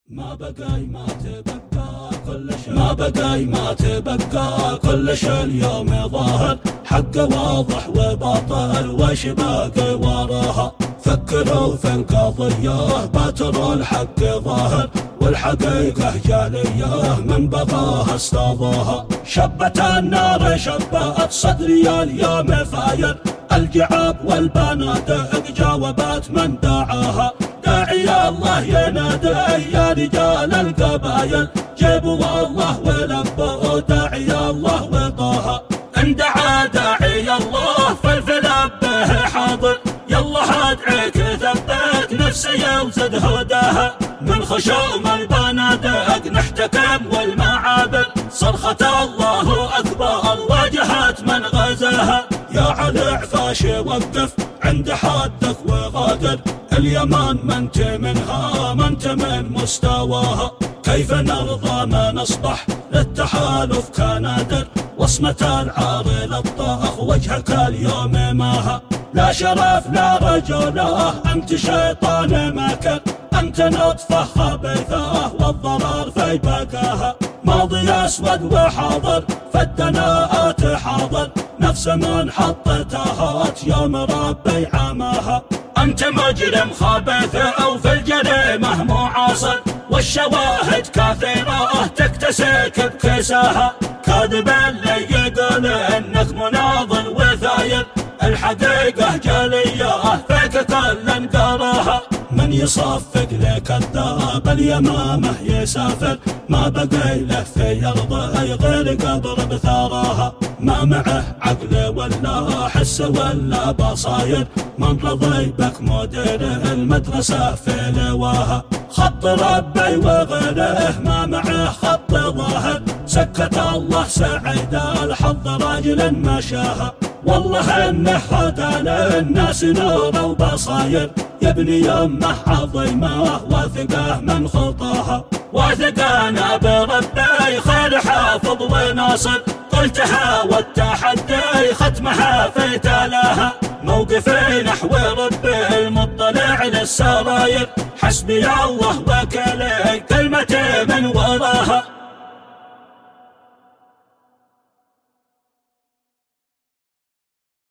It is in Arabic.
ما بقى كل شي اليوم ظاهر، حق واضح وباطل وش باقي وراها. فكروا في القضية باتروا الحق ظاهر، والحقيقة جالية من بغاها استضاها. شبت النار شبت صدري اليوم فاير، الجعاب والبنادق جاوبت من دعاها. داعي الله ينادي يا رجال القبايل، جيبوا الله ولبوا داعي الله وطاها. ان دعا داعي الله فالفلاب به حاضر، يلا ادعيك ثبت نفسي وزد هداها. من خشوم البنادق نحتكم والمعابر، صرخة الله اكبر واجهت من غزاها. يا علي عفاش وقف عند حدك وغادر، اليمن منت منها منت من مستواها. كيف نرضى ما نصبح للتحالف كنادر، وصمة العار للطاخ وجهك اليوم ماها. لا شرف لا رجوله انت شيطان ماكر، انت نطفة خبيثة والضرر في بقاها. ماضي اسود وحاضر فالدناءات حاضر، نفس من حطتها يوم ربي عماها. انت مجرم خبيث او في الجريمة معاصر، والشواهد كثيرة تكتسك بكساها. كاذب اللي يقول انك مناضل وثاير، الحقيقة جالية فيك كل قراها. من يصفق لك الذاب اليمامة يسافر، ما بقي له في يرضى غير قبر بثراها. ما معه عقل ولا حس ولا بصاير، من رضي بك مدير المدرسة في لواها. خط ربي وغيره ما معه خط ظاهر، سكت الله سعيد الحظ راجل مشاها. والله انه هدى للناس نور وبصاير، يبني يمه عظيمه واثقه من خطاها. واثقانا بربي خير حافظ وناصر، قلتها والتحدي ختمها في تلاها. موقفي نحو ربي المطلع للسراير، حسبي الله وكلي كلمتي من وراها.